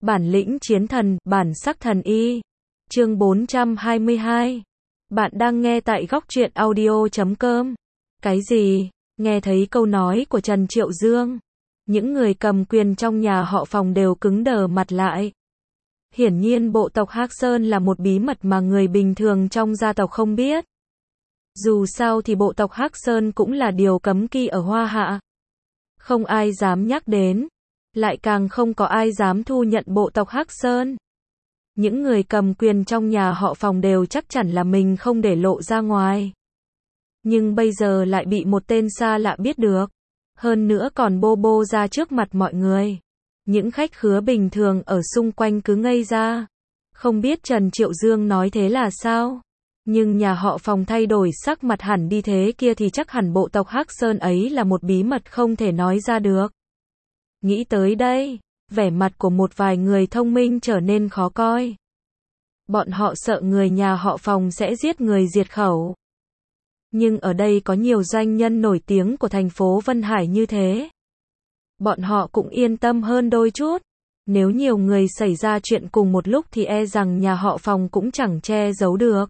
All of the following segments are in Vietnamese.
Bản lĩnh chiến thần, bản sắc thần y. Chương 422. Bạn đang nghe tại góc truyện audio.com. Cái gì? Nghe thấy câu nói của Trần Triệu Dương, những người cầm quyền trong nhà họ Phòng đều cứng đờ mặt lại. Hiển nhiên bộ tộc Hắc Sơn là một bí mật mà người bình thường trong gia tộc không biết. Dù sao thì bộ tộc Hắc Sơn cũng là điều cấm kỵ ở Hoa Hạ. Không ai dám nhắc đến, lại càng không có ai dám thu nhận bộ tộc Hắc Sơn. Những người cầm quyền trong nhà họ Phòng đều chắc chắn là mình không để lộ ra ngoài. Nhưng bây giờ lại bị một tên xa lạ biết được. Hơn nữa còn bô bô ra trước mặt mọi người. Những khách khứa bình thường ở xung quanh cứ ngây ra. Không biết Trần Triệu Dương nói thế là sao? Nhưng nhà họ Phòng thay đổi sắc mặt hẳn đi thế kia thì chắc hẳn bộ tộc Hắc Sơn ấy là một bí mật không thể nói ra được. Nghĩ tới đây, vẻ mặt của một vài người thông minh trở nên khó coi. Bọn họ sợ người nhà họ Phòng sẽ giết người diệt khẩu. Nhưng ở đây có nhiều doanh nhân nổi tiếng của thành phố Vân Hải như thế. Bọn họ cũng yên tâm hơn đôi chút. Nếu nhiều người xảy ra chuyện cùng một lúc thì e rằng nhà họ Phòng cũng chẳng che giấu được.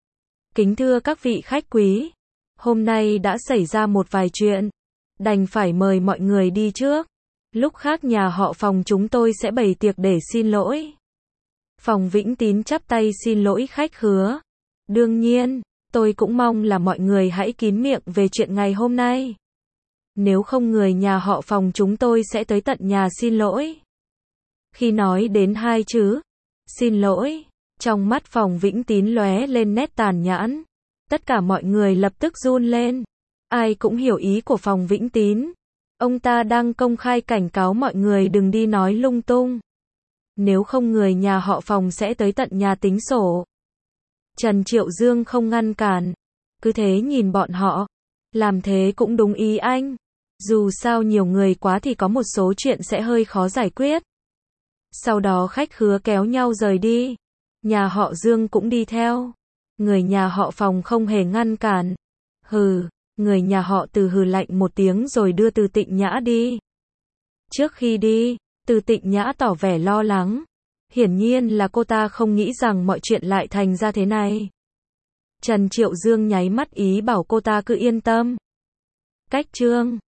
Kính thưa các vị khách quý, hôm nay đã xảy ra một vài chuyện, đành phải mời mọi người đi trước. Lúc khác nhà họ Phòng chúng tôi sẽ bày tiệc để xin lỗi. Phòng Vĩnh Tín chắp tay xin lỗi khách khứa. Đương nhiên, tôi cũng mong là mọi người hãy kín miệng về chuyện ngày hôm nay. Nếu không người nhà họ Phòng chúng tôi sẽ tới tận nhà xin lỗi. Khi nói đến hai chữ xin lỗi, trong mắt Phòng Vĩnh Tín lóe lên nét tàn nhẫn. Tất cả mọi người lập tức run lên. Ai cũng hiểu ý của Phòng Vĩnh Tín. Ông ta đang công khai cảnh cáo mọi người đừng đi nói lung tung. Nếu không người nhà họ Phòng sẽ tới tận nhà tính sổ. Trần Triệu Dương không ngăn cản. Cứ thế nhìn bọn họ. Làm thế cũng đúng ý anh. Dù sao nhiều người quá thì có một số chuyện sẽ hơi khó giải quyết. Sau đó khách khứa kéo nhau rời đi. Nhà họ Dương cũng đi theo. Người nhà họ Phòng không hề ngăn cản. Hừ. Người nhà họ Từ hừ lạnh một tiếng rồi đưa Từ Tịnh Nhã đi. Trước khi đi, Từ Tịnh Nhã tỏ vẻ lo lắng. Hiển nhiên là cô ta không nghĩ rằng mọi chuyện lại thành ra thế này. Trần Triệu Dương nháy mắt ý bảo cô ta cứ yên tâm. Cách chương